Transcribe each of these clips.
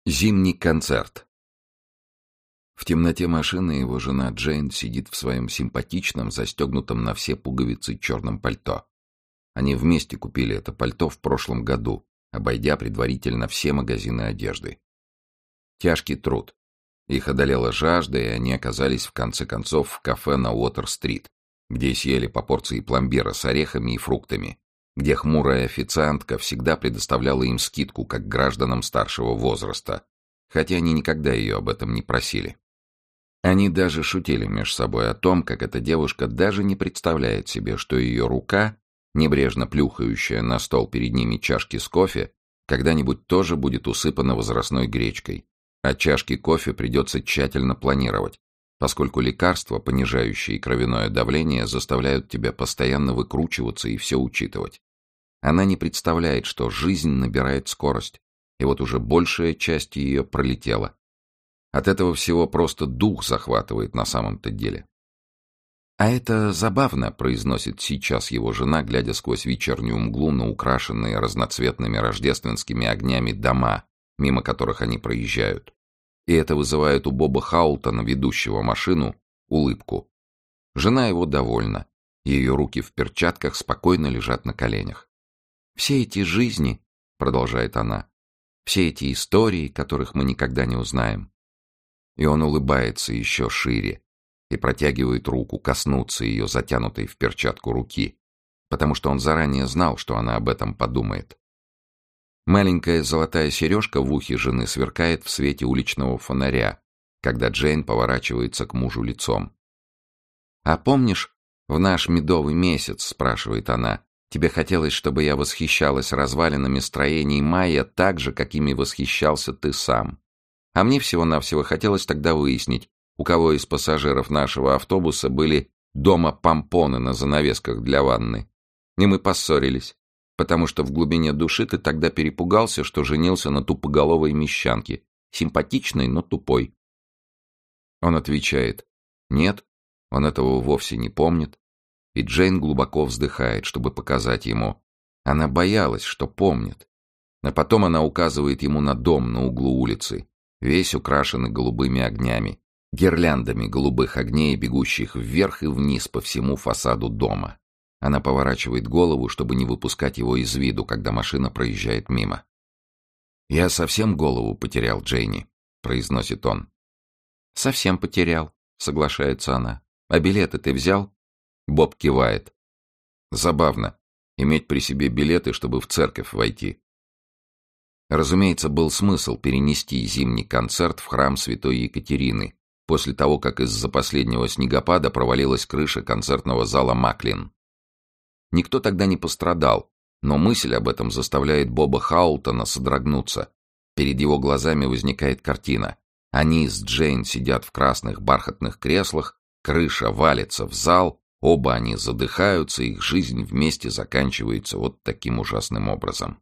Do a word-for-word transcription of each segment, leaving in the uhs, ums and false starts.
Зимний концерт. В темноте машины его жена Джейн сидит в своем симпатичном, застегнутом на все пуговицы черном пальто. Они вместе купили это пальто в прошлом году, обойдя предварительно все магазины одежды. Тяжкий труд. Их одолела жажда, и они оказались в конце концов в кафе на Уотер-стрит, где съели по порции пломбира с орехами и фруктами, где хмурая официантка всегда предоставляла им скидку как гражданам старшего возраста, хотя они никогда ее об этом не просили. Они даже шутили между собой о том, как эта девушка даже не представляет себе, что ее рука, небрежно плюхающая на стол перед ними чашки с кофе, когда-нибудь тоже будет усыпана возрастной гречкой, а чашки кофе придется тщательно планировать, поскольку лекарства, понижающие кровяное давление, заставляют тебя постоянно выкручиваться и все учитывать. Она не представляет, что жизнь набирает скорость, и вот уже большая часть ее пролетела. От этого всего просто дух захватывает на самом-то деле. «А это забавно», — произносит сейчас его жена, глядя сквозь вечернюю мглу на украшенные разноцветными рождественскими огнями дома, мимо которых они проезжают. И это вызывает у Боба Хаултона, ведущего машину, улыбку. Жена его довольна. Ее руки в перчатках спокойно лежат на коленях. «Все эти жизни», — продолжает она, — «все эти истории, которых мы никогда не узнаем». И он улыбается еще шире и протягивает руку коснуться ее затянутой в перчатку руки, потому что он заранее знал, что она об этом подумает. Маленькая золотая сережка в ухе жены сверкает в свете уличного фонаря, когда Джейн поворачивается к мужу лицом. «А помнишь, в наш медовый месяц, — спрашивает она, — тебе хотелось, чтобы я восхищалась развалинами строений майя так же, какими восхищался ты сам. А мне всего-навсего хотелось тогда выяснить, у кого из пассажиров нашего автобуса были дома помпоны на занавесках для ванны. И мы поссорились, потому что в глубине души ты тогда перепугался, что женился на тупоголовой мещанке, симпатичной, но тупой». Он отвечает: «Нет, он этого вовсе не помнит». И Джейн глубоко вздыхает, чтобы показать ему. Она боялась, что помнит. А потом она указывает ему на дом на углу улицы, весь украшенный голубыми огнями, гирляндами голубых огней, бегущих вверх и вниз по всему фасаду дома. Она поворачивает голову, чтобы не выпускать его из виду, когда машина проезжает мимо. «Я совсем голову потерял, Джейни», — произносит он. «Совсем потерял», — соглашается она. «А билеты ты взял?» Боб кивает. Забавно иметь при себе билеты, чтобы в церковь войти. Разумеется, был смысл перенести зимний концерт в храм Святой Екатерины после того, как из-за последнего снегопада провалилась крыша концертного зала Маклин. Никто тогда не пострадал, но мысль об этом заставляет Боба Хаултона содрогнуться. Перед его глазами возникает картина. Они с Джейн сидят в красных бархатных креслах, крыша валится в зал, оба они задыхаются, их жизнь вместе заканчивается вот таким ужасным образом.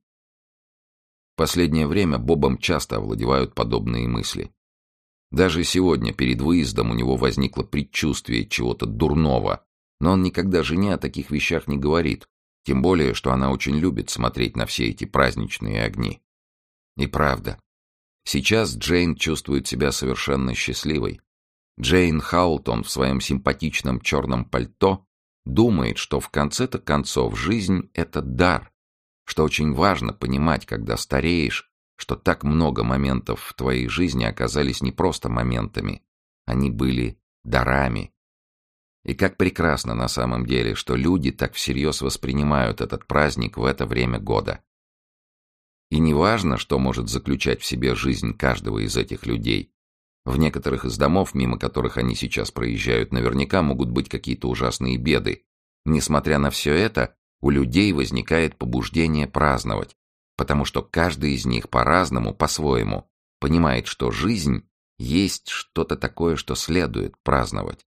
В последнее время Бобом часто овладевают подобные мысли. Даже сегодня перед выездом у него возникло предчувствие чего-то дурного, но он никогда жене о таких вещах не говорит, тем более, что она очень любит смотреть на все эти праздничные огни. И правда, сейчас Джейн чувствует себя совершенно счастливой. Джейн Хаултон в своем симпатичном черном пальто думает, что в конце-то концов жизнь — это дар, что очень важно понимать, когда стареешь, что так много моментов в твоей жизни оказались не просто моментами, они были дарами. И как прекрасно на самом деле, что люди так всерьез воспринимают этот праздник в это время года. И не важно, что может заключать в себе жизнь каждого из этих людей. В некоторых из домов, мимо которых они сейчас проезжают, наверняка могут быть какие-то ужасные беды. Несмотря на все это, у людей возникает побуждение праздновать, потому что каждый из них по-разному, по-своему, понимает, что жизнь есть что-то такое, что следует праздновать.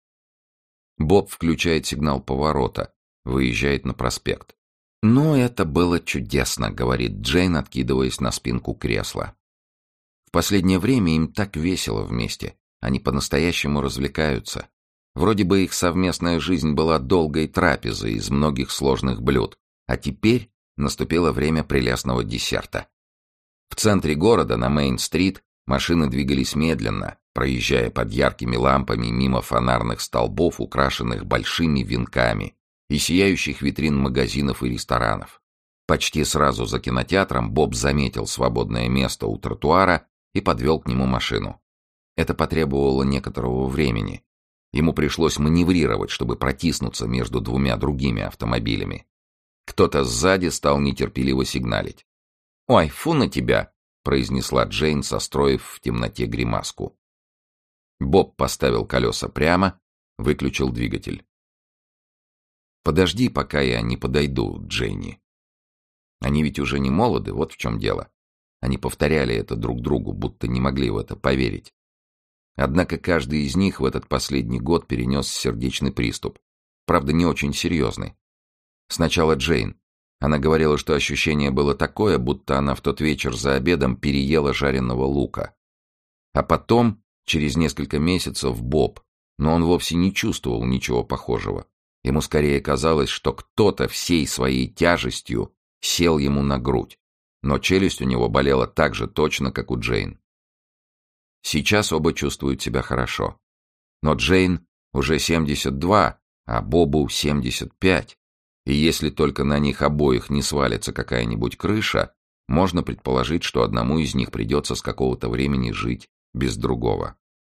Боб включает сигнал поворота, выезжает на проспект. «Ну, это было чудесно», — говорит Джейн, откидываясь на спинку кресла. В последнее время им так весело вместе, они по-настоящему развлекаются. Вроде бы их совместная жизнь была долгой трапезой из многих сложных блюд, а теперь наступило время прелестного десерта. В центре города, на Мейн-стрит, машины двигались медленно, проезжая под яркими лампами мимо фонарных столбов, украшенных большими венками, и сияющих витрин магазинов и ресторанов. Почти сразу за кинотеатром Боб заметил свободное место у тротуара и подвел к нему машину. Это потребовало некоторого времени. Ему пришлось маневрировать, чтобы протиснуться между двумя другими автомобилями. Кто-то сзади стал нетерпеливо сигналить. «Ой, фу на тебя!» — произнесла Джейн, состроив в темноте гримаску. Боб поставил колеса прямо, выключил двигатель. «Подожди, пока я не подойду, Джейни. Они ведь уже не молоды, вот в чем дело». Они повторяли это друг другу, будто не могли в это поверить. Однако каждый из них в этот последний год перенес сердечный приступ. Правда, не очень серьезный. Сначала Джейн. Она говорила, что ощущение было такое, будто она в тот вечер за обедом переела жареного лука. А потом, через несколько месяцев, Боб. Но он вовсе не чувствовал ничего похожего. Ему скорее казалось, что кто-то всей своей тяжестью сел ему на грудь. Но челюсть у него болела так же точно, как у Джейн. Сейчас оба чувствуют себя хорошо. Но Джейн уже семьдесят два, а Бобу семьдесят пять. И если только на них обоих не свалится какая-нибудь крыша, можно предположить, что одному из них придется с какого-то времени жить без другого.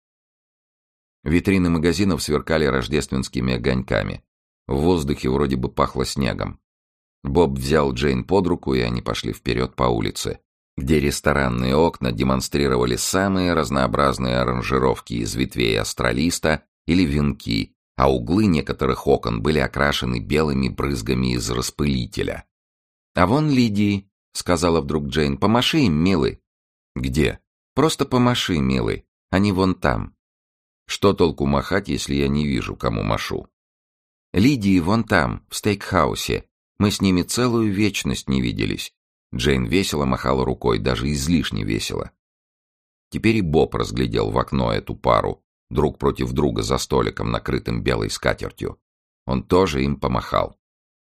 Витрины магазинов сверкали рождественскими огоньками. В воздухе вроде бы пахло снегом. Боб взял Джейн под руку, и они пошли вперед по улице, где ресторанные окна демонстрировали самые разнообразные аранжировки из ветвей астролиста или венки, а углы некоторых окон были окрашены белыми брызгами из распылителя. «А вон Лидии», — сказала вдруг Джейн, — «помаши им, милый». «Где?» «Просто помаши, милый. Они вон там». «Что толку махать, если я не вижу, кому машу?» «Лидии вон там, в стейкхаусе. Мы с ними целую вечность не виделись». Джейн весело махала рукой, даже излишне весело. Теперь и Боб разглядел в окно эту пару, друг против друга за столиком, накрытым белой скатертью. Он тоже им помахал.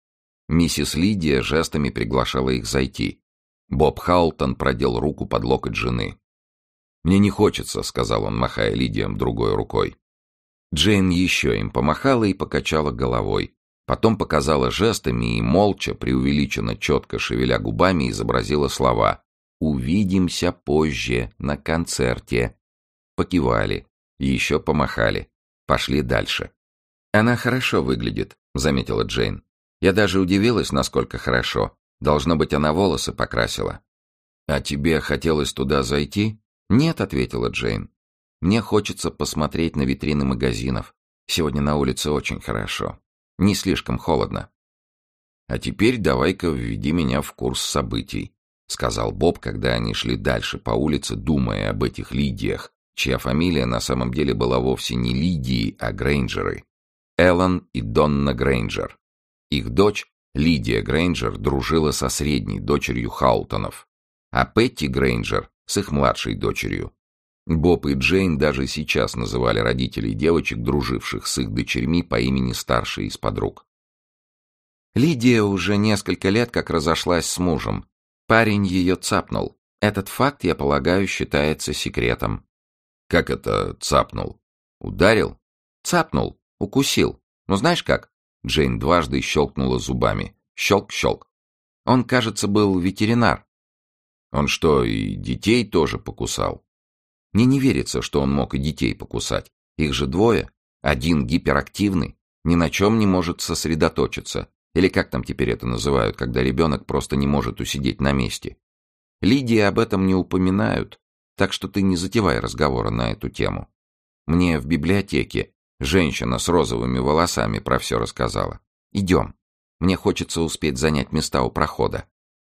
Миссис Лидия жестами приглашала их зайти. Боб Халтон продел руку под локоть жены. «Мне не хочется», — сказал он, махая Лидиям другой рукой. Джейн еще им помахала и покачала головой. Потом показала жестами и, молча, преувеличенно четко шевеля губами, изобразила слова «Увидимся позже, на концерте». Покивали, еще помахали, пошли дальше. «Она хорошо выглядит», — заметила Джейн. «Я даже удивилась, насколько хорошо. Должно быть, она волосы покрасила». «А тебе хотелось туда зайти?» «Нет», — ответила Джейн. «Мне хочется посмотреть на витрины магазинов. Сегодня на улице очень хорошо. Не слишком холодно». «А теперь давай-ка введи меня в курс событий», — сказал Боб, когда они шли дальше по улице, думая об этих Лидиях, чья фамилия на самом деле была вовсе не Лидии, а Грейнджеры. Эллен и Донна Грейнджер. Их дочь, Лидия Грейнджер, дружила со средней дочерью Хаутонов, а Петти Грейнджер с их младшей дочерью. Боб и Джейн даже сейчас называли родителей девочек, друживших с их дочерьми, по имени старшей из подруг. Лидия уже несколько лет как разошлась с мужем. Парень ее цапнул. Этот факт, я полагаю, считается секретом. Как это цапнул? Ударил? Цапнул. Укусил. Ну знаешь как? Джейн дважды щелкнула зубами. Щелк-щелк. Он, кажется, был ветеринар. Он что, и детей тоже покусал? Мне не верится, что он мог и детей покусать. Их же двое. Один гиперактивный, ни на чем не может сосредоточиться. Или как там теперь это называют, когда ребенок просто не может усидеть на месте. Лидии об этом не упоминают, так что ты не затевай разговора на эту тему. Мне в библиотеке женщина с розовыми волосами про все рассказала. Идем. Мне хочется успеть занять места у прохода.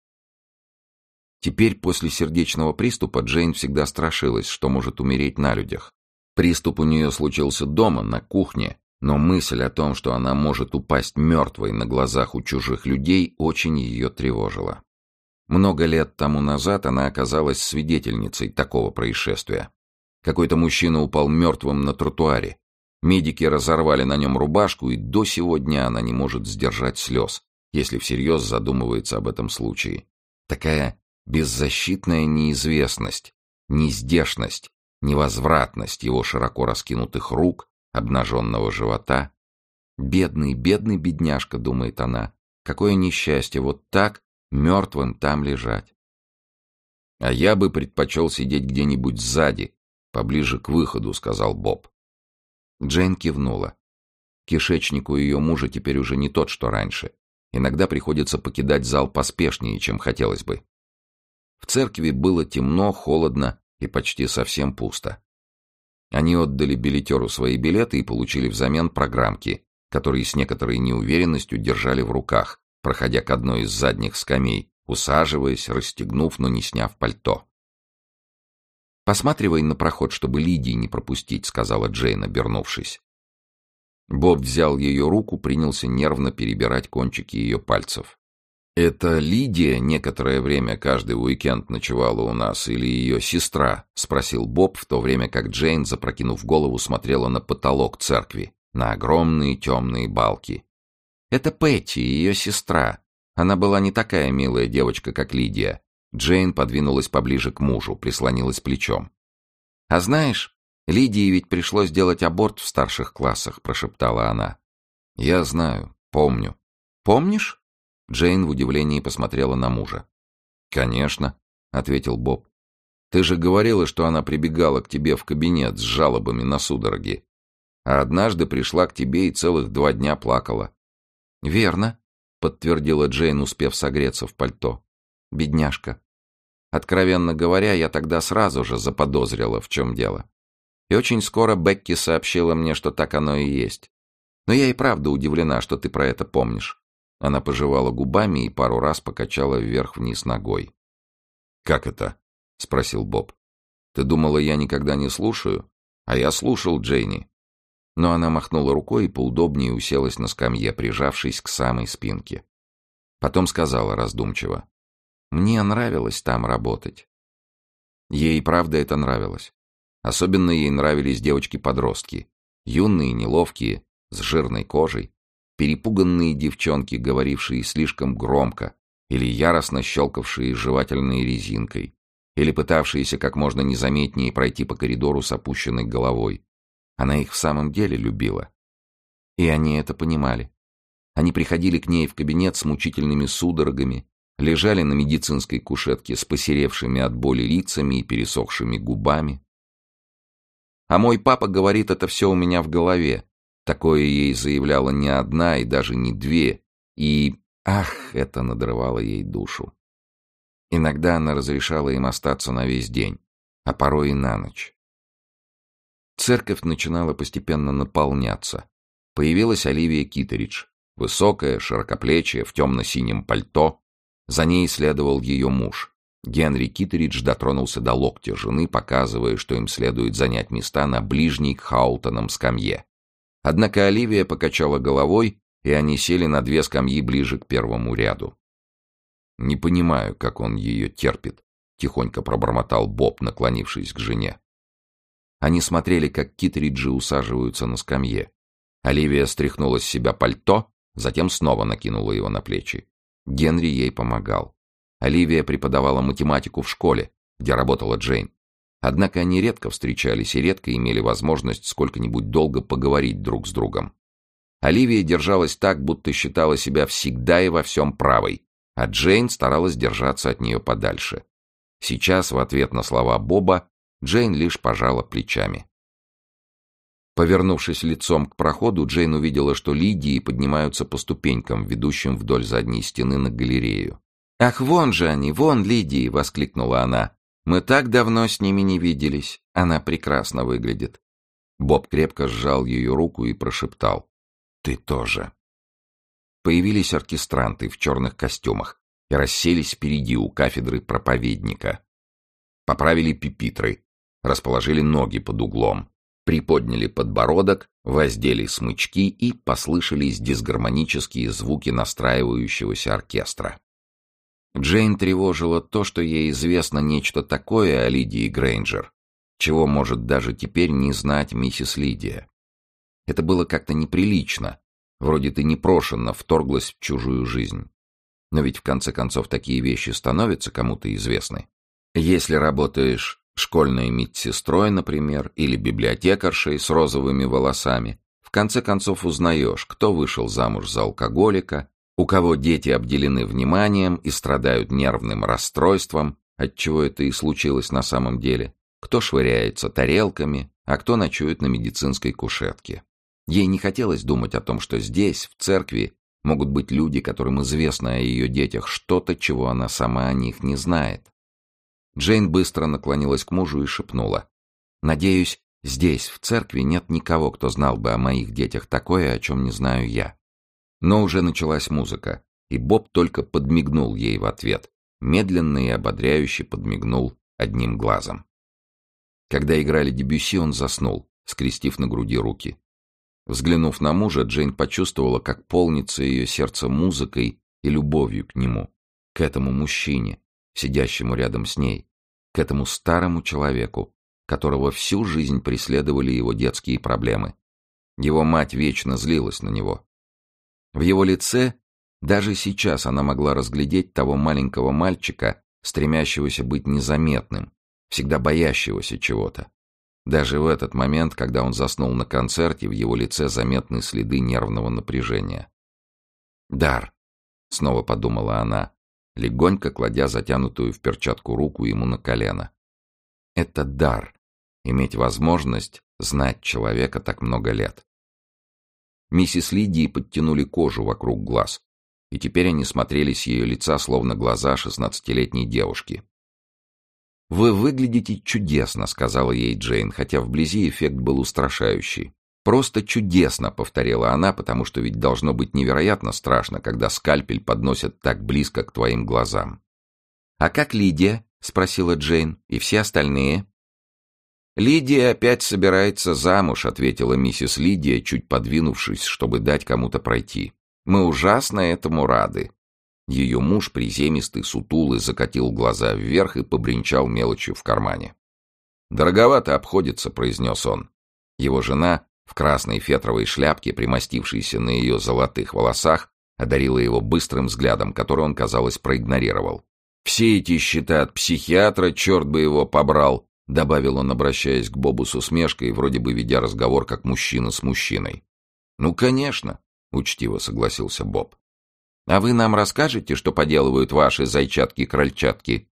Теперь, после сердечного приступа, Джейн всегда страшилась, что может умереть на людях. Приступ у нее случился дома, на кухне, но мысль о том, что она может упасть мертвой на глазах у чужих людей, очень ее тревожила. Много лет тому назад она оказалась свидетельницей такого происшествия. Какой-то мужчина упал мертвым на тротуаре. Медики разорвали на нем рубашку, и до сего дня она не может сдержать слез, если всерьез задумывается об этом случае. Такая беззащитная неизвестность, нездешность, невозвратность его широко раскинутых рук, обнаженного живота. «Бедный, бедный бедняжка», — думает она, — «какое несчастье вот так мертвым там лежать». «А я бы предпочел сидеть где-нибудь сзади, поближе к выходу», — сказал Боб. Джейн кивнула. Кишечник у ее мужа теперь уже не тот, что раньше. Иногда приходится покидать зал поспешнее, чем хотелось бы. В церкви было темно, холодно и почти совсем пусто. Они отдали билетеру свои билеты и получили взамен программки, которые с некоторой неуверенностью держали в руках, проходя к одной из задних скамей, усаживаясь, расстегнув, но не сняв пальто. «Посматривай на проход, чтобы Лидии не пропустить», — сказала Джейн, обернувшись. Боб взял ее руку, принялся нервно перебирать кончики ее пальцев. «Это Лидия некоторое время каждый уикенд ночевала у нас, или ее сестра?» — спросил Боб, в то время как Джейн, запрокинув голову, смотрела на потолок церкви, на огромные темные балки. «Это Пэтти, ее сестра. Она была не такая милая девочка, как Лидия». Джейн подвинулась поближе к мужу, прислонилась плечом. «А знаешь, Лидии ведь пришлось делать аборт в старших классах», — прошептала она. «Я знаю, помню». «Помнишь?» Джейн в удивлении посмотрела на мужа. «Конечно», — ответил Боб. «Ты же говорила, что она прибегала к тебе в кабинет с жалобами на судороги. А однажды пришла к тебе и целых два дня плакала». «Верно», — подтвердила Джейн, успев согреться в пальто. «Бедняжка. Откровенно говоря, я тогда сразу же заподозрила, в чем дело. И очень скоро Бекки сообщила мне, что так оно и есть. Но я и правда удивлена, что ты про это помнишь». Она пожевала губами и пару раз покачала вверх-вниз ногой. «Как это?» — спросил Боб. «Ты думала, я никогда не слушаю? А я слушал Джейни». Но она махнула рукой и поудобнее уселась на скамье, прижавшись к самой спинке. Потом сказала раздумчиво: «Мне нравилось там работать». Ей правда это нравилось. Особенно ей нравились девочки-подростки. Юные, неловкие, с жирной кожей. Перепуганные девчонки, говорившие слишком громко, или яростно щелкавшие жевательной резинкой, или пытавшиеся как можно незаметнее пройти по коридору с опущенной головой. Она их в самом деле любила. И они это понимали. Они приходили к ней в кабинет с мучительными судорогами, лежали на медицинской кушетке с посеревшими от боли лицами и пересохшими губами. «А мой папа говорит, это все у меня в голове». Такое ей заявляла не одна и даже не две, и, ах, это надрывало ей душу. Иногда она разрешала им остаться на весь день, а порой и на ночь. Церковь начинала постепенно наполняться. Появилась Оливия Китеридж, высокая, широкоплечья, в темно-синем пальто. За ней следовал ее муж. Генри Китеридж дотронулся до локтя жены, показывая, что им следует занять места на ближней к Хаутонам скамье. Однако Оливия покачала головой, и они сели на две скамьи ближе к первому ряду. «Не понимаю, как он ее терпит», — тихонько пробормотал Боб, наклонившись к жене. Они смотрели, как Китриджи усаживаются на скамье. Оливия стряхнула с себя пальто, затем снова накинула его на плечи. Генри ей помогал. Оливия преподавала математику в школе, где работала Джейн. Однако они редко встречались и редко имели возможность сколько-нибудь долго поговорить друг с другом. Оливия держалась так, будто считала себя всегда и во всем правой, а Джейн старалась держаться от нее подальше. Сейчас, в ответ на слова Боба, Джейн лишь пожала плечами. Повернувшись лицом к проходу, Джейн увидела, что Лидии поднимаются по ступенькам, ведущим вдоль задней стены на галерею. «Ах, вон же они, вон Лидии!» — воскликнула она. «Мы так давно с ними не виделись. Она прекрасно выглядит». Боб крепко сжал ее руку и прошептал: «Ты тоже». Появились оркестранты в черных костюмах и расселись впереди у кафедры проповедника. Поправили пюпитры, расположили ноги под углом, приподняли подбородок, воздели смычки, и послышались дисгармонические звуки настраивающегося оркестра. Джейн тревожило то, что ей известно нечто такое о Лидии Грейнджер, чего может даже теперь не знать миссис Лидия. Это было как-то неприлично, вроде ты непрошенно вторглась в чужую жизнь. Но ведь в конце концов такие вещи становятся кому-то известны. Если работаешь школьной медсестрой, например, или библиотекаршей с розовыми волосами, в конце концов узнаешь, кто вышел замуж за алкоголика, у кого дети обделены вниманием и страдают нервным расстройством, отчего это и случилось на самом деле, кто швыряется тарелками, а кто ночует на медицинской кушетке. Ей не хотелось думать о том, что здесь, в церкви, могут быть люди, которым известно о ее детях что-то, чего она сама о них не знает. Джейн быстро наклонилась к мужу и шепнула: «Надеюсь, здесь, в церкви, нет никого, кто знал бы о моих детях такое, о чем не знаю я». Но уже началась музыка, и Боб только подмигнул ей в ответ, медленно и ободряюще подмигнул одним глазом. Когда играли Дебюсси, он заснул, скрестив на груди руки. Взглянув на мужа, Джейн почувствовала, как полнится ее сердце музыкой и любовью к нему, к этому мужчине, сидящему рядом с ней, к этому старому человеку, которого всю жизнь преследовали его детские проблемы. Его мать вечно злилась на него. В его лице даже сейчас она могла разглядеть того маленького мальчика, стремящегося быть незаметным, всегда боящегося чего-то. Даже в этот момент, когда он заснул на концерте, в его лице заметны следы нервного напряжения. «Дар», — снова подумала она, легонько кладя затянутую в перчатку руку ему на колено. «Это дар — иметь возможность знать человека так много лет». Миссис Лидии подтянули кожу вокруг глаз, и теперь они смотрели с ее лица, словно глаза шестнадцатилетней девушки. «Вы выглядите чудесно», — сказала ей Джейн, хотя вблизи эффект был устрашающий. «Просто чудесно», — повторила она, потому что ведь должно быть невероятно страшно, когда скальпель подносят так близко к твоим глазам. «А как Лидия?» — спросила Джейн. «И все остальные?» «Лидия опять собирается замуж», — ответила миссис Лидия, чуть подвинувшись, чтобы дать кому-то пройти. «Мы ужасно этому рады». Ее муж, приземистый, сутулый, закатил глаза вверх и побренчал мелочью в кармане. «Дороговато обходится», — произнес он. Его жена, в красной фетровой шляпке, примостившейся на ее золотых волосах, одарила его быстрым взглядом, который он, казалось, проигнорировал. «Все эти счета от психиатра, черт бы его побрал», — добавил он, обращаясь к Бобу с усмешкой, вроде бы ведя разговор как мужчина с мужчиной. «Ну, конечно», — учтиво согласился Боб. «А вы нам расскажете, что поделывают ваши зайчатки-крольчатки?»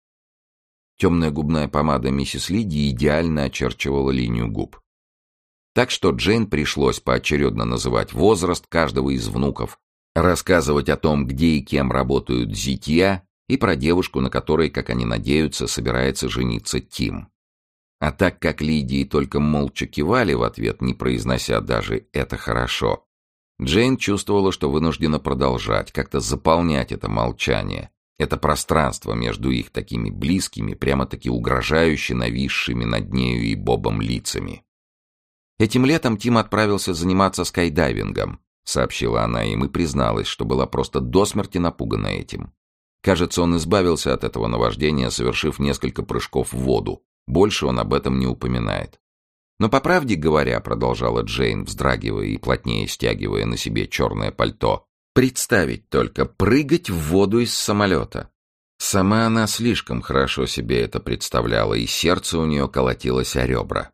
Темная губная помада миссис Лидии идеально очерчивала линию губ. Так что Джейн пришлось поочередно называть возраст каждого из внуков, рассказывать о том, где и кем работают зятья, и про девушку, на которой, как они надеются, собирается жениться Тим. А так как Лидии только молча кивали в ответ, не произнося даже «это хорошо», Джейн чувствовала, что вынуждена продолжать, как-то заполнять это молчание, это пространство между их такими близкими, прямо-таки угрожающе нависшими над нею и Бобом лицами. «Этим летом Тим отправился заниматься скайдайвингом», — сообщила она им и призналась, что была просто до смерти напугана этим. Кажется, он избавился от этого наваждения, совершив несколько прыжков в воду. Больше он об этом не упоминает. «Но по правде говоря», — продолжала Джейн, вздрагивая и плотнее стягивая на себе черное пальто, «представить только, прыгать в воду из самолета». Сама она слишком хорошо себе это представляла, и сердце у нее колотилось о ребра.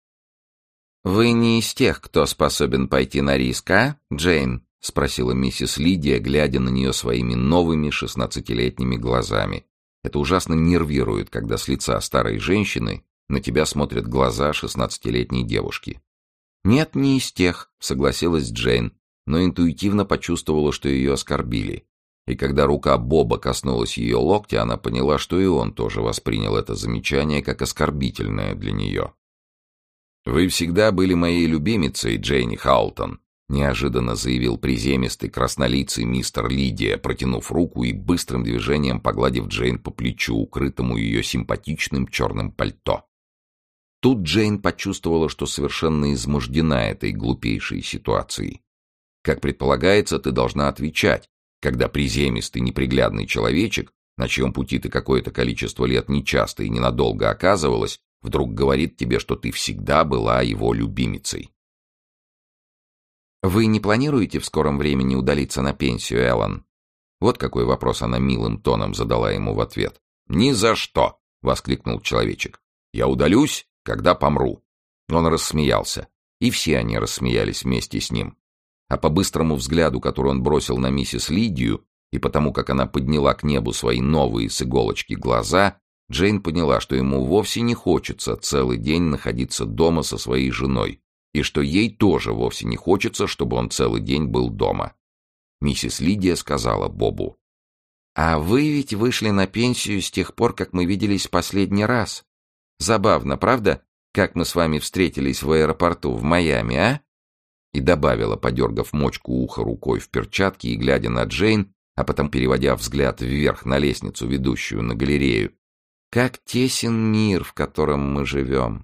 «Вы не из тех, кто способен пойти на риск, а, Джейн?» — спросила миссис Лидия, глядя на нее своими новыми шестнадцатилетними глазами. Это ужасно нервирует, когда с лица старой женщины на тебя смотрят глаза шестнадцатилетней девушки. «Нет, не из тех», — согласилась Джейн, но интуитивно почувствовала, что ее оскорбили. И когда рука Боба коснулась ее локтя, она поняла, что и он тоже воспринял это замечание как оскорбительное для нее. «Вы всегда были моей любимицей, Джейни Халтон», — неожиданно заявил приземистый краснолицый мистер Лидия, протянув руку и быстрым движением погладив Джейн по плечу, укрытому ее симпатичным черным пальто. Тут Джейн почувствовала, что совершенно измождена этой глупейшей ситуацией. Как предполагается, ты должна отвечать, когда приземистый неприглядный человечек, на чьем пути ты какое-то количество лет нечасто и ненадолго оказывалась, вдруг говорит тебе, что ты всегда была его любимицей. «Вы не планируете в скором времени удалиться на пенсию, Эллен?» Вот какой вопрос она милым тоном задала ему в ответ. «Ни за что!» — воскликнул человечек. «Я удалюсь, когда помру». Он рассмеялся, и все они рассмеялись вместе с ним. А по быстрому взгляду, который он бросил на миссис Лидию, и потому как она подняла к небу свои новые с иголочки глаза, Джейн поняла, что ему вовсе не хочется целый день находиться дома со своей женой, и что ей тоже вовсе не хочется, чтобы он целый день был дома. Миссис Лидия сказала Бобу: «А вы ведь вышли на пенсию с тех пор, как мы виделись в последний раз. Забавно, правда, как мы с вами встретились в аэропорту в Майами, а?» И добавила, подергав мочку уха рукой в перчатке и глядя на Джейн, а потом переводя взгляд вверх на лестницу, ведущую на галерею: «Как тесен мир, в котором мы живем!»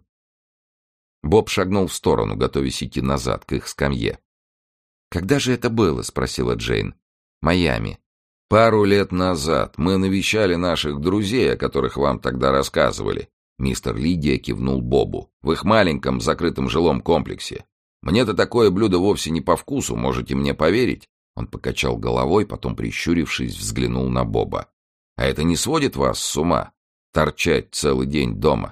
Боб шагнул в сторону, готовясь идти назад, к их скамье. «Когда же это было?» — спросила Джейн. «Майами». «Пару лет назад мы навещали наших друзей, о которых вам тогда рассказывали». Мистер Лидия кивнул Бобу. «В их маленьком закрытом жилом комплексе. Мне-то такое блюдо вовсе не по вкусу, можете мне поверить?» Он покачал головой, потом, прищурившись, взглянул на Боба. «А это не сводит вас с ума? Торчать целый день дома?»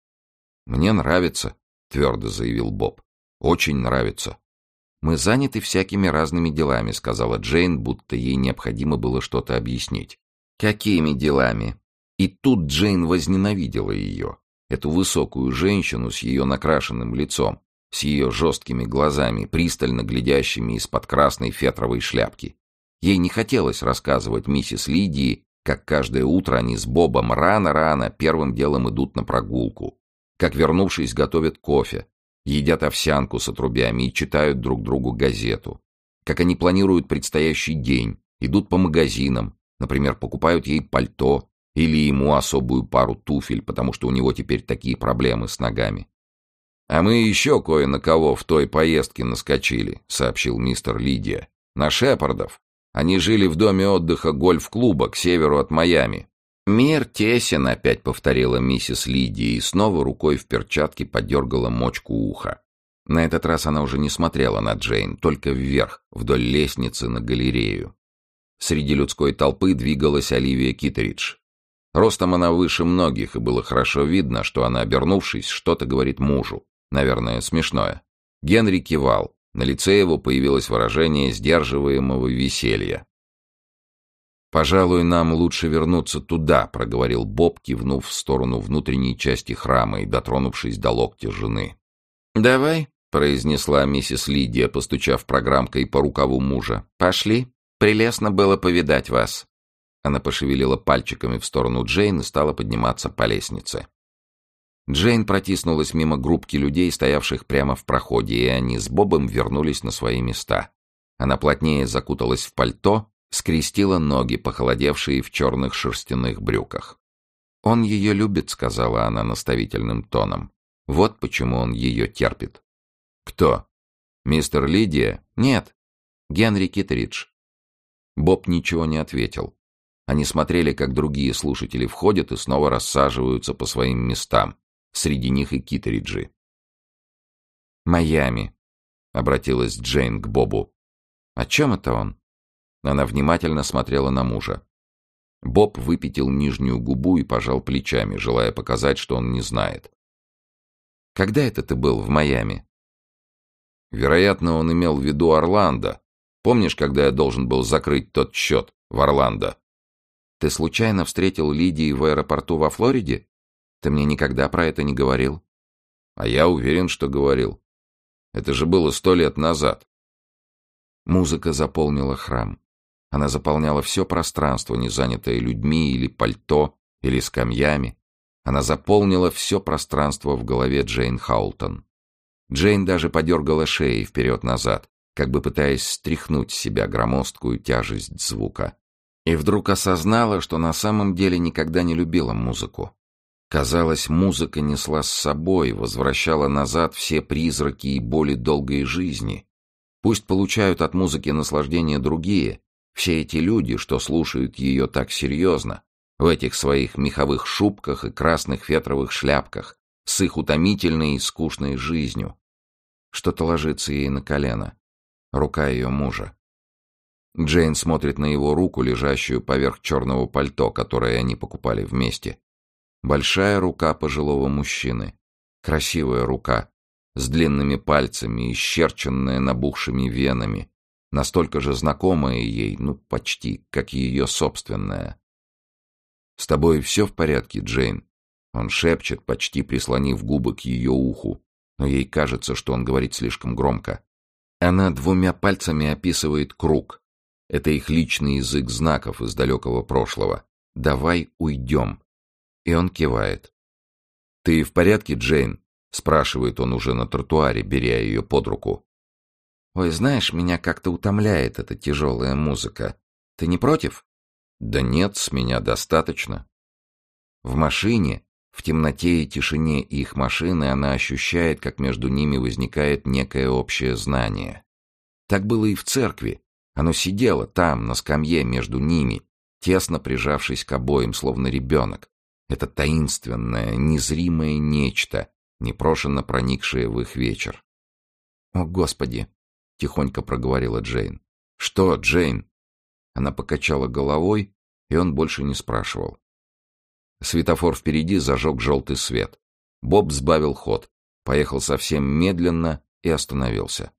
«Мне нравится», — твердо заявил Боб. «Очень нравится». «Мы заняты всякими разными делами», — сказала Джейн, будто ей необходимо было что-то объяснить. «Какими делами?» И тут Джейн возненавидела ее, эту высокую женщину с ее накрашенным лицом, с ее жесткими глазами, пристально глядящими из-под красной фетровой шляпки. Ей не хотелось рассказывать миссис Лидии, как каждое утро они с Бобом рано-рано первым делом идут на прогулку, как, вернувшись, готовят кофе, едят овсянку с отрубями и читают друг другу газету, как они планируют предстоящий день, идут по магазинам, например, покупают ей пальто или ему особую пару туфель, потому что у него теперь такие проблемы с ногами. «А мы еще кое на кого в той поездке наскочили», — сообщил мистер Лидия. «На Шепардов. Они жили в доме отдыха гольф-клуба к северу от Майами». «Мир тесен», — опять повторила миссис Лидия и снова рукой в перчатке подергала мочку уха. На этот раз она уже не смотрела на Джейн, только вверх, вдоль лестницы на галерею. Среди людской толпы двигалась Оливия Китеридж. Ростом она выше многих, и было хорошо видно, что она, обернувшись, что-то говорит мужу. Наверное, смешное. Генри кивал. На лице его появилось выражение сдерживаемого веселья. «Пожалуй, нам лучше вернуться туда», — проговорил Боб, кивнув в сторону внутренней части храма и дотронувшись до локтя жены. «Давай», — произнесла миссис Лидия, постучав программкой по рукаву мужа. «Пошли. Прелестно было повидать вас». Она пошевелила пальчиками в сторону Джейн и стала подниматься по лестнице. Джейн протиснулась мимо группки людей, стоявших прямо в проходе, и они с Бобом вернулись на свои места. Она плотнее закуталась в пальто, скрестила ноги, похолодевшие в черных шерстяных брюках. «Он ее любит», — сказала она наставительным тоном. «Вот почему он ее терпит». «Кто? Мистер Лидия?» «Нет, Генри Китеридж». Боб ничего не ответил. Они смотрели, как другие слушатели входят и снова рассаживаются по своим местам. Среди них и Китериджи. «Майами», — обратилась Джейн к Бобу. «О чем это он?» Она внимательно смотрела на мужа. Боб выпятил нижнюю губу и пожал плечами, желая показать, что он не знает. «Когда это ты был в Майами?» «Вероятно, он имел в виду Орландо. Помнишь, когда я должен был закрыть тот счет в Орландо?» «Ты случайно встретил Лидии в аэропорту во Флориде? Ты мне никогда про это не говорил». «А я уверен, что говорил. Это же было сто лет назад». Музыка заполнила храм. Она заполняла все пространство, не занятое людьми или пальто, или скамьями. Она заполнила все пространство в голове Джейн Хаултон. Джейн даже подергала шеей вперед-назад, как бы пытаясь стряхнуть с себя громоздкую тяжесть звука. И вдруг осознала, что на самом деле никогда не любила музыку. Казалось, музыка несла с собой, возвращала назад все призраки и боли долгой жизни. Пусть получают от музыки наслаждение другие, все эти люди, что слушают ее так серьезно, в этих своих меховых шубках и красных фетровых шляпках, с их утомительной и скучной жизнью. Что-то ложится ей на колено. Рука ее мужа. Джейн смотрит на его руку, лежащую поверх черного пальто, которое они покупали вместе. Большая рука пожилого мужчины. Красивая рука, с длинными пальцами, исчерченная набухшими венами, настолько же знакомая ей, ну, почти, как ее собственная. «С тобой все в порядке, Джейн?» Он шепчет, почти прислонив губы к ее уху, но ей кажется, что он говорит слишком громко. Она двумя пальцами описывает круг. Это их личный язык знаков из далекого прошлого. «Давай уйдем». И он кивает. «Ты в порядке, Джейн?» — спрашивает он уже на тротуаре, беря ее под руку. «Ой, знаешь, меня как-то утомляет эта тяжелая музыка. Ты не против?» «Да нет, с меня достаточно». В машине, в темноте и тишине их машины, она ощущает, как между ними возникает некое общее знание. Так было и в церкви. Оно сидело там, на скамье между ними, тесно прижавшись к обоим, словно ребенок. Это таинственное, незримое нечто, непрошенно проникшее в их вечер. «О, Господи!» — тихонько проговорила Джейн. «Что, Джейн?» Она покачала головой, и он больше не спрашивал. Светофор впереди зажег желтый свет. Боб сбавил ход, поехал совсем медленно и остановился.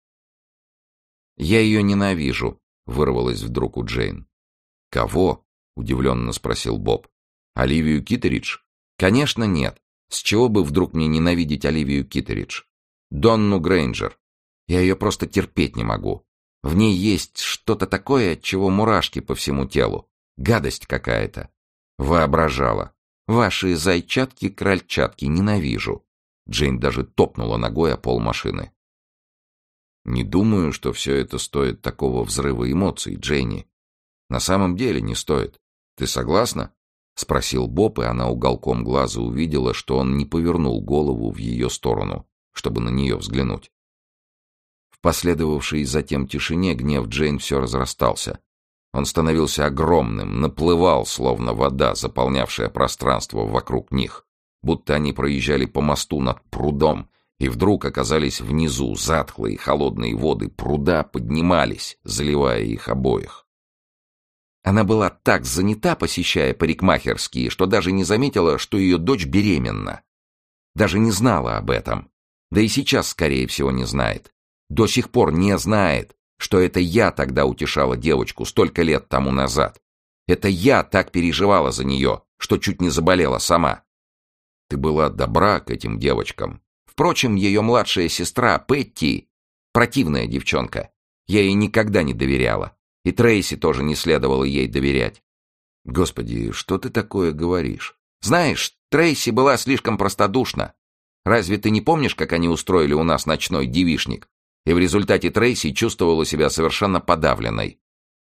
«Я ее ненавижу», — вырвалось вдруг у Джейн. «Кого?» — удивленно спросил Боб. «Оливию Китеридж?» «Конечно, нет. С чего бы вдруг мне ненавидеть Оливию Китеридж? Донну Грейнджер. Я ее просто терпеть не могу. В ней есть что-то такое, от чего мурашки по всему телу. Гадость какая-то. Воображала. Ваши зайчатки-крольчатки ненавижу». Джейн даже топнула ногой о пол машины. «Не думаю, что все это стоит такого взрыва эмоций, Джейни. На самом деле не стоит. Ты согласна?» — спросил Боб, и она уголком глаза увидела, что он не повернул голову в ее сторону, чтобы на нее взглянуть. В последовавшей затем тишине гнев Джейн все разрастался. Он становился огромным, наплывал, словно вода, заполнявшая пространство вокруг них, будто они проезжали по мосту над прудом, и вдруг оказались внизу. Затхлые холодные воды пруда поднимались, заливая их обоих. Она была так занята, посещая парикмахерские, что даже не заметила, что ее дочь беременна. Даже не знала об этом. Да и сейчас, скорее всего, не знает. До сих пор не знает, что это я тогда утешала девочку столько лет тому назад. Это я так переживала за нее, что чуть не заболела сама. Ты была добра к этим девочкам. Впрочем, ее младшая сестра, Петти, противная девчонка. Я ей никогда не доверяла. И Трейси тоже не следовало ей доверять. Господи, что ты такое говоришь? Знаешь, Трейси была слишком простодушна. Разве ты не помнишь, как они устроили у нас ночной девичник? И в результате Трейси чувствовала себя совершенно подавленной.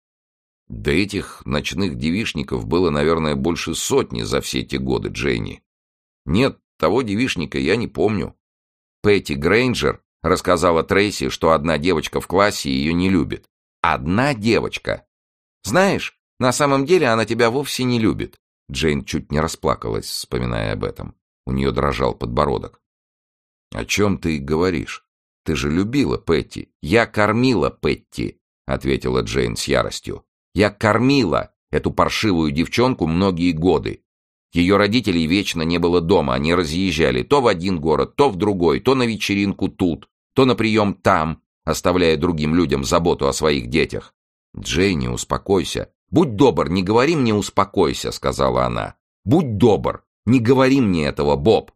Да этих ночных девичников было, наверное, больше сотни за все эти годы, Джейни. Нет, того девичника я не помню. Петти Грейнджер рассказала Трейси, что одна девочка в классе ее не любит. Одна девочка. Знаешь, на самом деле она тебя вовсе не любит. Джейн чуть не расплакалась, вспоминая об этом. У нее дрожал подбородок. О чем ты говоришь? Ты же любила Петти. Я кормила Петти, ответила Джейн с яростью. Я кормила эту паршивую девчонку многие годы. Ее родителей вечно не было дома, они разъезжали то в один город, то в другой, то на вечеринку тут, то на прием там, оставляя другим людям заботу о своих детях. «Джейни, успокойся. Будь добр, не говори мне «успокойся», — сказала она. «Будь добр, не говори мне этого, Боб».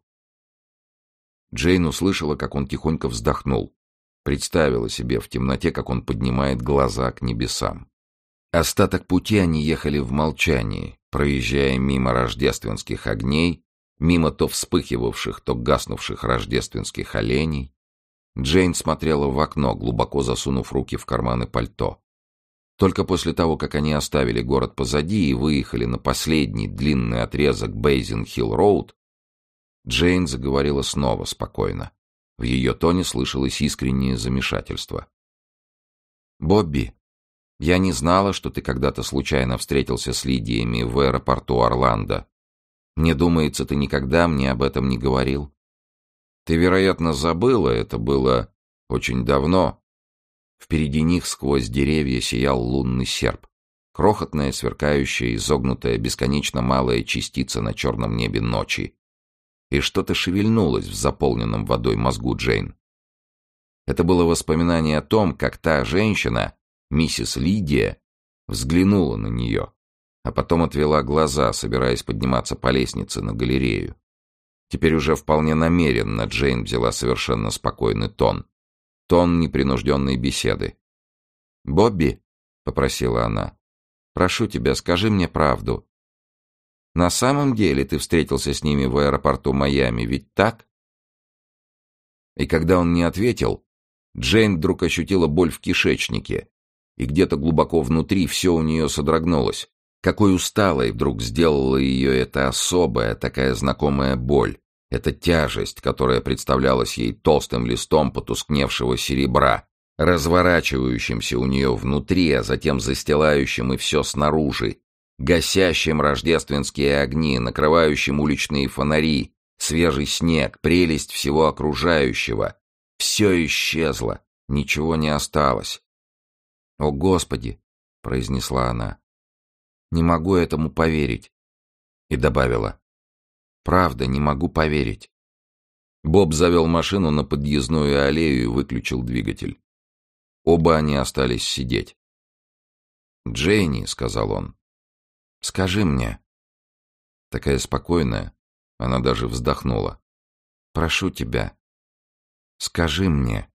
Джейн услышала, как он тихонько вздохнул. Представила себе в темноте, как он поднимает глаза к небесам. Остаток пути они ехали в молчании, проезжая мимо рождественских огней, мимо то вспыхивавших, то гаснувших рождественских оленей. Джейн смотрела в окно, глубоко засунув руки в карманы пальто. Только после того, как они оставили город позади и выехали на последний длинный отрезок Бейзин-Хилл-Роуд, Джейн заговорила снова спокойно. В ее тоне слышалось искреннее замешательство. «Бобби, я не знала, что ты когда-то случайно встретился с Лидиями в аэропорту Орландо. Мне думается, ты никогда мне об этом не говорил. Ты, вероятно, забыла, это было очень давно. Впереди них сквозь деревья сиял лунный серп. Крохотная, сверкающая, изогнутая, бесконечно малая частица на черном небе ночи. И что-то шевельнулось в заполненном водой мозгу Джейн. Это было воспоминание о том, как та женщина, миссис Лидия, взглянула на нее, а потом отвела глаза, собираясь подниматься по лестнице на галерею. Теперь уже вполне намеренно Джейн взяла совершенно спокойный тон. Тон непринужденной беседы. «Бобби», — попросила она, — «прошу тебя, скажи мне правду. На самом деле ты встретился с ними в аэропорту Майами, ведь так?» И когда он не ответил, Джейн вдруг ощутила боль в кишечнике, и где-то глубоко внутри все у нее содрогнулось. Какой усталой вдруг сделала ее эта особая, такая знакомая боль, эта тяжесть, которая представлялась ей толстым листом потускневшего серебра, разворачивающимся у нее внутри, а затем застилающим и все снаружи, гасящим рождественские огни, накрывающим уличные фонари, свежий снег, прелесть всего окружающего. Все исчезло, ничего не осталось. «О, Господи!» — произнесла она. «Не могу этому поверить». И добавила. «Правда, не могу поверить». Боб завел машину на подъездную аллею и выключил двигатель. Оба они остались сидеть. «Джейни», — сказал он, — «скажи мне». Такая спокойная, она даже вздохнула. «Прошу тебя, скажи мне».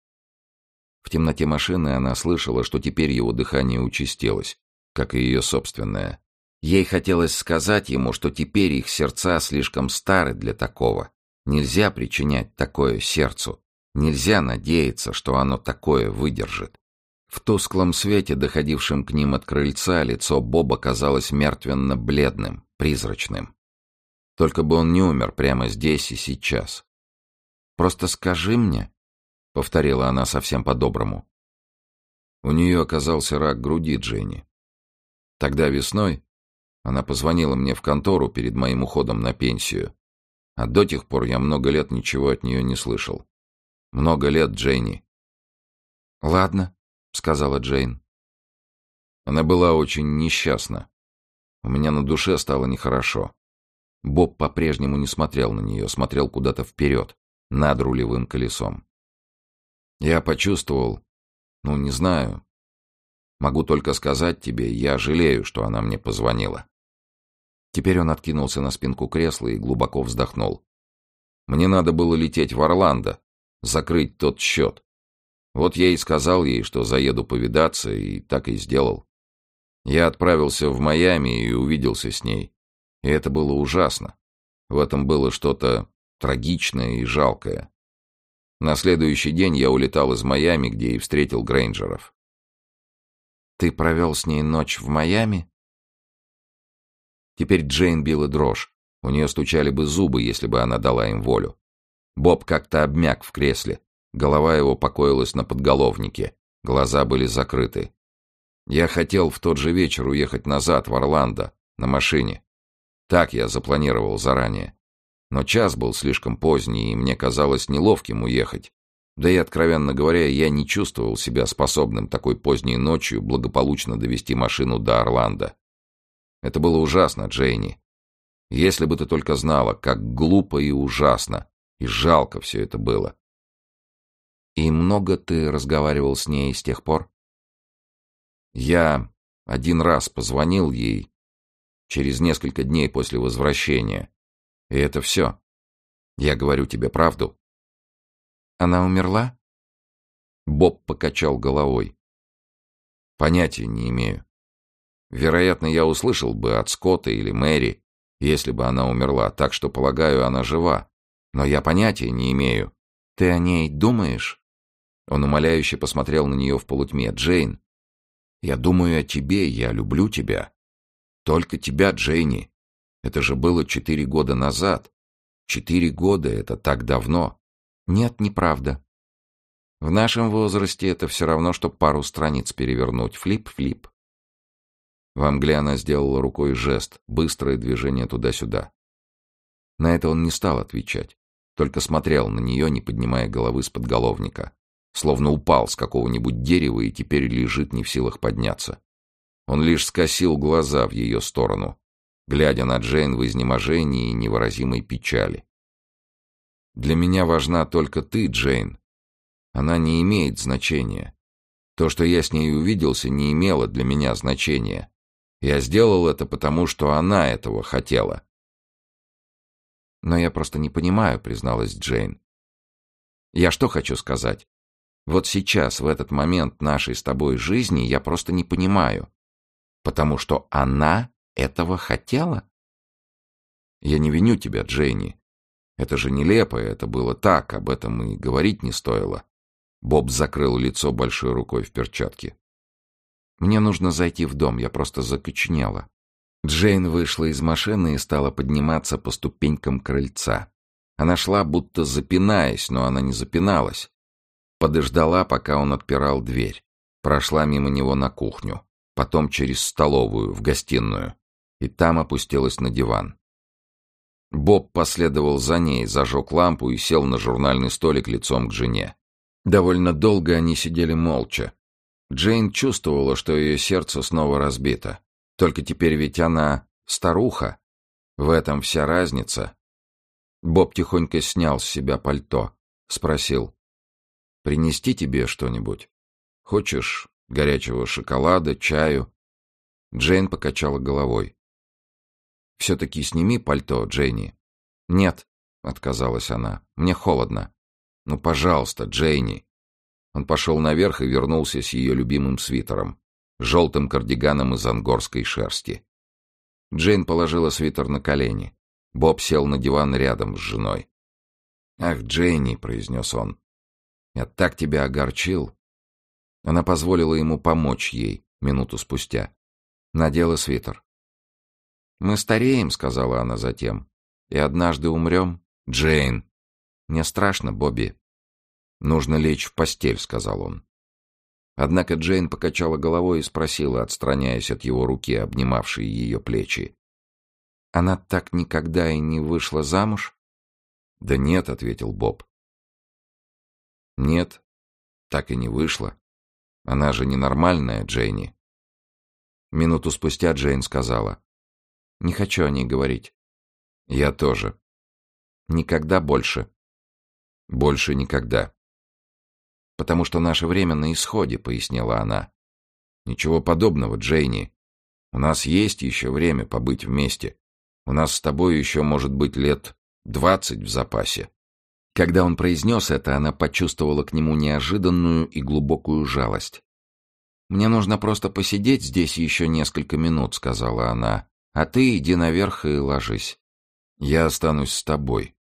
В темноте машины она слышала, что теперь его дыхание участилось, как и ее собственное. Ей хотелось сказать ему, что теперь их сердца слишком стары для такого. Нельзя причинять такое сердцу. Нельзя надеяться, что оно такое выдержит. В тусклом свете, доходившем к ним от крыльца, лицо Боба казалось мертвенно-бледным, призрачным. Только бы он не умер прямо здесь и сейчас. «Просто скажи мне», — повторила она совсем по-доброму. У нее оказался рак груди, Дженни. Тогда весной она позвонила мне в контору перед моим уходом на пенсию, а до тех пор я много лет ничего от нее не слышал. Много лет, Дженни. «Ладно», — сказала Джейн. Она была очень несчастна. У меня на душе стало нехорошо. Боб по-прежнему не смотрел на нее, смотрел куда-то вперед, над рулевым колесом. Я почувствовал, ну, не знаю. Могу только сказать тебе, я жалею, что она мне позвонила. Теперь он откинулся на спинку кресла и глубоко вздохнул. Мне надо было лететь в Орландо, закрыть тот счет. Вот я и сказал ей, что заеду повидаться, и так и сделал. Я отправился в Майами и увиделся с ней. И это было ужасно. В этом было что-то трагичное и жалкое. На следующий день я улетал из Майами, где и встретил Грейнджеров. «Ты провел с ней ночь в Майами?» Теперь Джейн била дрожь. У нее стучали бы зубы, если бы она дала им волю. Боб как-то обмяк в кресле. Голова его покоилась на подголовнике. Глаза были закрыты. Я хотел в тот же вечер уехать назад в Орландо, на машине. Так я запланировал заранее. Но час был слишком поздний, и мне казалось неловким уехать. Да и, откровенно говоря, я не чувствовал себя способным такой поздней ночью благополучно довести машину до Орландо. Это было ужасно, Джейни. Если бы ты только знала, как глупо и ужасно, и жалко все это было. И много ты разговаривал с ней с тех пор? Я один раз позвонил ей через несколько дней после возвращения. И это все. Я говорю тебе правду. Она умерла? Боб покачал головой. Понятия не имею. Вероятно, я услышал бы от Скотта или Мэри, если бы она умерла, так что, полагаю, она жива. Но я понятия не имею. Ты о ней думаешь? Он умоляюще посмотрел на нее в полутьме. Джейн, я думаю о тебе, я люблю тебя. Только тебя, Джейни. Это же было четыре года назад. Четыре года — это так давно. Нет, неправда. В нашем возрасте это все равно, что пару страниц перевернуть. Флип-флип. Во мгле она сделала рукой жест, быстрое движение туда-сюда. На это он не стал отвечать, только смотрел на нее, не поднимая головы с подголовника. словно упал с какого-нибудь дерева и теперь лежит не в силах подняться. Он лишь скосил глаза в ее сторону, глядя на Джейн в изнеможении и невыразимой печали. «Для меня важна только ты, Джейн. Она не имеет значения. То, что я с ней увиделся, не имело для меня значения. Я сделал это потому, что она этого хотела». «Но я просто не понимаю», — призналась Джейн. «Я что хочу сказать? Вот сейчас, в этот момент нашей с тобой жизни, я просто не понимаю. Потому что она этого хотела?» «Я не виню тебя, Джейни. Это же нелепо, это было так, об этом и говорить не стоило». Боб закрыл лицо большой рукой в перчатке. «Мне нужно зайти в дом, я просто закоченела». Джейн вышла из машины и стала подниматься по ступенькам крыльца. Она шла, будто запинаясь, но она не запиналась. Подождала, пока он отпирал дверь. Прошла мимо него на кухню, потом через столовую, в гостиную, и там опустилась на диван. Боб последовал за ней, зажег лампу и сел на журнальный столик лицом к жене. Довольно долго они сидели молча. Джейн чувствовала, что ее сердце снова разбито. Только теперь ведь она старуха. В этом вся разница. Боб тихонько снял с себя пальто. Спросил: «Принести тебе что-нибудь? Хочешь горячего шоколада, чаю?» Джейн покачала головой. «Все-таки сними пальто, Джейни». «Нет», — отказалась она, — «мне холодно». «Ну, пожалуйста, Джейни». Он пошел наверх и вернулся с ее любимым свитером, желтым кардиганом из ангорской шерсти. Джейн положила свитер на колени. Боб сел на диван рядом с женой. «Ах, Джейни», — произнес он, — «я так тебя огорчил». Она позволила ему помочь ей минуту спустя. Надела свитер. «Мы стареем», — сказала она затем, — «и однажды умрем». «Джейн». «Мне страшно, Бобби». «Нужно лечь в постель», — сказал он. Однако Джейн покачала головой и спросила, отстраняясь от его руки, обнимавшей ее плечи: «Она так никогда и не вышла замуж?» «Да нет», — ответил Боб. «Нет, так и не вышла. Она же ненормальная, Джейни». Минуту спустя Джейн сказала: «Не хочу о ней говорить». «Я тоже». «Никогда больше». «Больше никогда». «Потому что наше время на исходе», — пояснила она. «Ничего подобного, Джейни. У нас есть еще время побыть вместе. У нас с тобой еще может быть лет двадцать в запасе». Когда он произнес это, она почувствовала к нему неожиданную и глубокую жалость. «Мне нужно просто посидеть здесь еще несколько минут», — сказала она. «А ты иди наверх и ложись. Я останусь с тобой».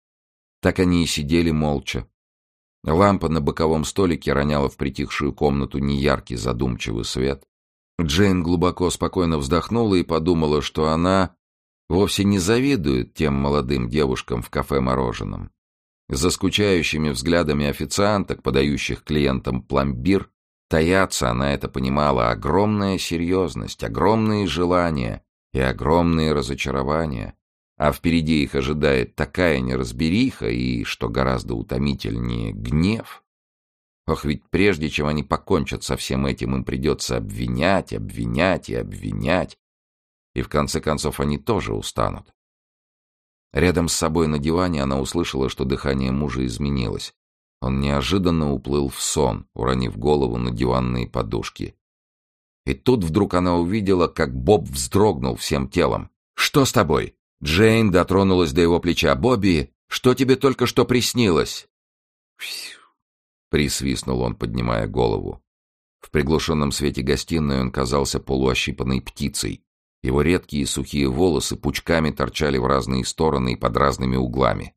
Так они и сидели молча. Лампа на боковом столике роняла в притихшую комнату неяркий задумчивый свет. Джейн глубоко спокойно вздохнула и подумала, что она вовсе не завидует тем молодым девушкам в кафе-мороженом. За скучающими взглядами официанток, подающих клиентам пломбир, таятся, она это понимала, огромная серьезность, огромные желания и огромные разочарования. А впереди их ожидает такая неразбериха и, что гораздо утомительнее, гнев. Ох, ведь прежде чем они покончат со всем этим, им придется обвинять, обвинять и обвинять. И в конце концов они тоже устанут. Рядом с собой на диване она услышала, что дыхание мужа изменилось. Он неожиданно уплыл в сон, уронив голову на диванные подушки. И тут вдруг она увидела, как Боб вздрогнул всем телом. «Что с тобой?» Джейн дотронулась до его плеча. «Бобби, что тебе только что приснилось?» «Фью!» — присвистнул он, поднимая голову. В приглушенном свете гостиной он казался полуощипанной птицей. Его редкие сухие волосы пучками торчали в разные стороны и под разными углами.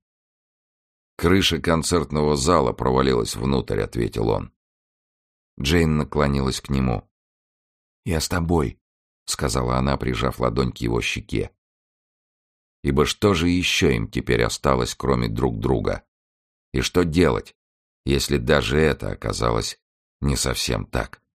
«Крыша концертного зала провалилась внутрь», — ответил он. Джейн наклонилась к нему. «Я с тобой», — сказала она, прижав ладонь к его щеке. Ибо что же еще им теперь осталось, кроме друг друга? И что делать, если даже это оказалось не совсем так?